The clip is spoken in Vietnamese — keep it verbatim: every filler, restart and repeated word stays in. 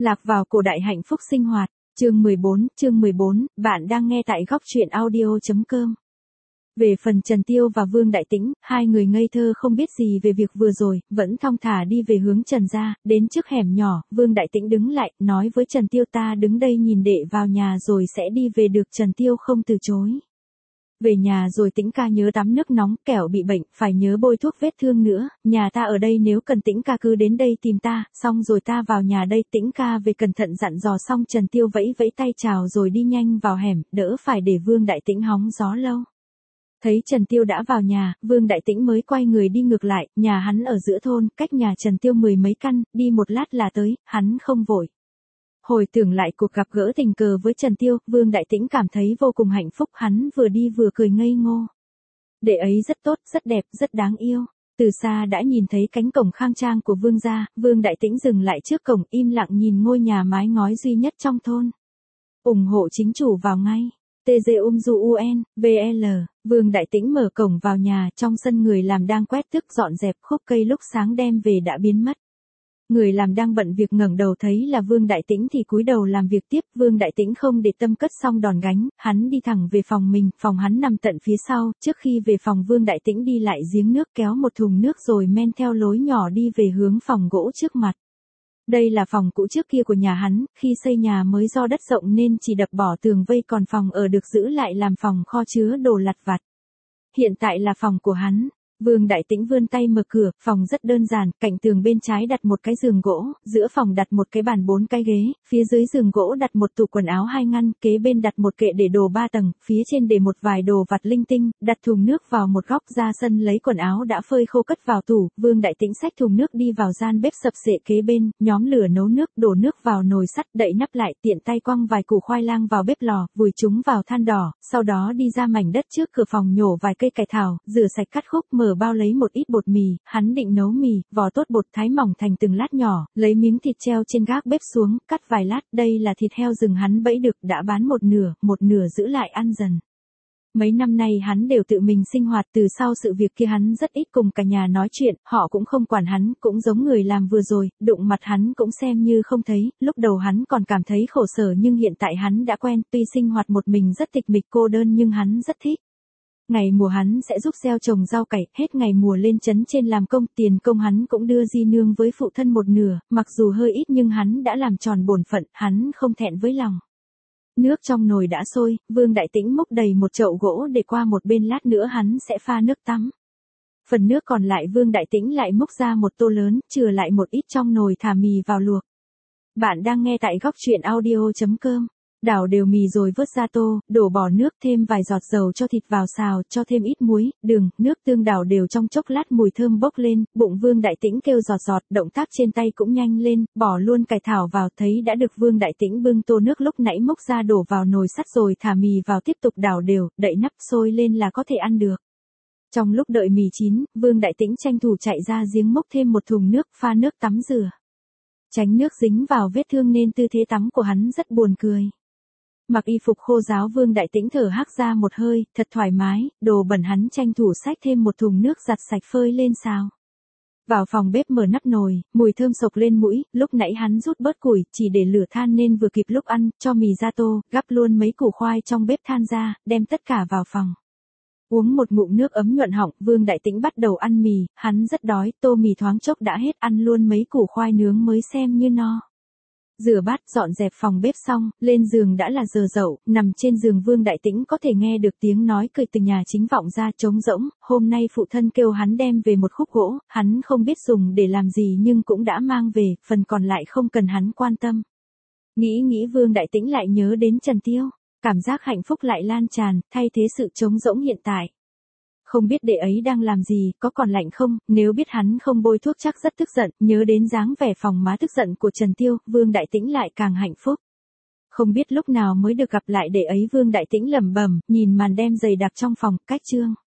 Lạc vào cổ đại hạnh phúc sinh hoạt, chương mười bốn, chương mười bốn, bạn đang nghe tại góc truyện audio chấm com. Về phần Trần Tiêu và Vương Đại Tĩnh, hai người ngây thơ không biết gì về việc vừa rồi, vẫn thong thả đi về hướng Trần gia, đến trước hẻm nhỏ, Vương Đại Tĩnh đứng lại, nói với Trần Tiêu ta đứng đây nhìn đệ vào nhà rồi sẽ đi về được. Trần Tiêu không từ chối. Về nhà rồi Tĩnh ca nhớ tắm nước nóng, kẻo bị bệnh, phải nhớ bôi thuốc vết thương nữa, nhà ta ở đây nếu cần Tĩnh ca cứ đến đây tìm ta, xong rồi ta vào nhà đây. Tĩnh ca về cẩn thận dặn dò xong Trần Tiêu vẫy vẫy tay chào rồi đi nhanh vào hẻm, đỡ phải để Vương Đại Tĩnh hóng gió lâu. Thấy Trần Tiêu đã vào nhà, Vương Đại Tĩnh mới quay người đi ngược lại, nhà hắn ở giữa thôn, cách nhà Trần Tiêu mười mấy căn, đi một lát là tới, hắn không vội. Hồi tưởng lại cuộc gặp gỡ tình cờ với Trần Tiêu, Vương Đại Tĩnh cảm thấy vô cùng hạnh phúc, hắn vừa đi vừa cười ngây ngô. Đệ ấy rất tốt, rất đẹp, rất đáng yêu. Từ xa đã nhìn thấy cánh cổng khang trang của Vương gia, Vương Đại Tĩnh dừng lại trước cổng, im lặng nhìn ngôi nhà mái ngói duy nhất trong thôn. Ủng hộ chính chủ vào ngay. tê giê um du u en, vê lờ, Vương Đại Tĩnh mở cổng vào nhà, trong sân người làm đang quét tước dọn dẹp, khúc cây lúc sáng đem về đã biến mất. Người làm đang bận việc ngẩng đầu thấy là Vương Đại Tĩnh thì cúi đầu làm việc tiếp. Vương Đại Tĩnh không để tâm cất xong đòn gánh, hắn đi thẳng về phòng mình, phòng hắn nằm tận phía sau. Trước khi về phòng Vương Đại Tĩnh đi lại giếng nước kéo một thùng nước rồi men theo lối nhỏ đi về hướng phòng gỗ trước mặt. Đây là phòng cũ trước kia của nhà hắn, khi xây nhà mới do đất rộng nên chỉ đập bỏ tường vây, còn phòng ở được giữ lại làm phòng kho chứa đồ lặt vặt. Hiện tại là phòng của hắn. Vương Đại Tĩnh vươn tay mở cửa, phòng rất đơn giản, cạnh tường bên trái đặt một cái giường gỗ, giữa phòng đặt một cái bàn bốn cái ghế, phía dưới giường gỗ đặt một tủ quần áo hai ngăn, kế bên đặt một kệ để đồ ba tầng, phía trên để một vài đồ vặt linh tinh, đặt thùng nước vào một góc, ra sân lấy quần áo đã phơi khô cất vào tủ. Vương Đại Tĩnh xách thùng nước đi vào gian bếp sập sệ kế bên, nhóm lửa nấu nước, đổ nước vào nồi sắt, đậy nắp lại, tiện tay quăng vài củ khoai lang vào bếp lò, vùi chúng vào than đỏ, sau đó đi ra mảnh đất trước cửa phòng nhổ vài cây cải thảo, rửa sạch cắt khúc, mở bao lấy một ít bột mì, hắn định nấu mì, vò tốt bột thái mỏng thành từng lát nhỏ, lấy miếng thịt treo trên gác bếp xuống, cắt vài lát, đây là thịt heo rừng hắn bẫy được, đã bán một nửa, một nửa giữ lại ăn dần. Mấy năm nay hắn đều tự mình sinh hoạt, từ sau sự việc kia hắn rất ít cùng cả nhà nói chuyện, họ cũng không quản hắn, cũng giống người làm vừa rồi, đụng mặt hắn cũng xem như không thấy, lúc đầu hắn còn cảm thấy khổ sở nhưng hiện tại hắn đã quen, tuy sinh hoạt một mình rất tịch mịch cô đơn nhưng hắn rất thích. Ngày mùa hắn sẽ giúp gieo trồng rau cải, hết ngày mùa lên trấn trên làm công, tiền công hắn cũng đưa di nương với phụ thân một nửa, mặc dù hơi ít nhưng hắn đã làm tròn bổn phận, hắn không thẹn với lòng. Nước trong nồi đã sôi, Vương Đại Tĩnh múc đầy một chậu gỗ để qua một bên, lát nữa hắn sẽ pha nước tắm. Phần nước còn lại Vương Đại Tĩnh lại múc ra một tô lớn, chừa lại một ít trong nồi thả mì vào luộc. Bạn đang nghe tại góc truyện audio chấm com. Đảo đều mì rồi vớt ra tô, đổ bỏ nước, thêm vài giọt dầu cho thịt vào xào, cho thêm ít muối, đường, nước tương, đảo đều trong chốc lát mùi thơm bốc lên, bụng Vương Đại Tĩnh kêu giọt giọt, động tác trên tay cũng nhanh lên, bỏ luôn cải thảo vào, thấy đã được. Vương Đại Tĩnh bưng tô nước lúc nãy múc ra đổ vào nồi sắt rồi thả mì vào, tiếp tục đảo đều, đậy nắp, sôi lên là có thể ăn được. Trong lúc đợi mì chín, Vương Đại Tĩnh tranh thủ chạy ra giếng múc thêm một thùng nước, pha nước tắm rửa. Tránh nước dính vào vết thương nên tư thế tắm của hắn rất buồn cười. Mặc y phục khô ráo, Vương Đại Tĩnh thở hắt ra một hơi, thật thoải mái, đồ bẩn hắn tranh thủ xách thêm một thùng nước giặt sạch phơi lên xào. Vào phòng bếp mở nắp nồi, mùi thơm sộc lên mũi, lúc nãy hắn rút bớt củi, chỉ để lửa than nên vừa kịp lúc ăn, cho mì ra tô, gắp luôn mấy củ khoai trong bếp than ra, đem tất cả vào phòng. Uống một ngụm nước ấm nhuận họng, Vương Đại Tĩnh bắt đầu ăn mì, hắn rất đói, tô mì thoáng chốc đã hết, ăn luôn mấy củ khoai nướng mới xem như no. Rửa bát, dọn dẹp phòng bếp xong, lên giường đã là giờ dậu, nằm trên giường Vương Đại Tĩnh có thể nghe được tiếng nói cười từ nhà chính vọng ra trống rỗng. Hôm nay phụ thân kêu hắn đem về một khúc gỗ, hắn không biết dùng để làm gì nhưng cũng đã mang về, phần còn lại không cần hắn quan tâm. Nghĩ nghĩ Vương Đại Tĩnh lại nhớ đến Trần Tiêu, cảm giác hạnh phúc lại lan tràn, thay thế sự trống rỗng hiện tại. Không biết đệ ấy đang làm gì, có còn lạnh không, nếu biết hắn không bôi thuốc chắc rất tức giận, nhớ đến dáng vẻ phòng má tức giận của Trần Tiêu, Vương Đại Tĩnh lại càng hạnh phúc. Không biết lúc nào mới được gặp lại đệ ấy, Vương Đại Tĩnh lẩm bẩm, nhìn màn đêm dày đặc trong phòng, cách chương.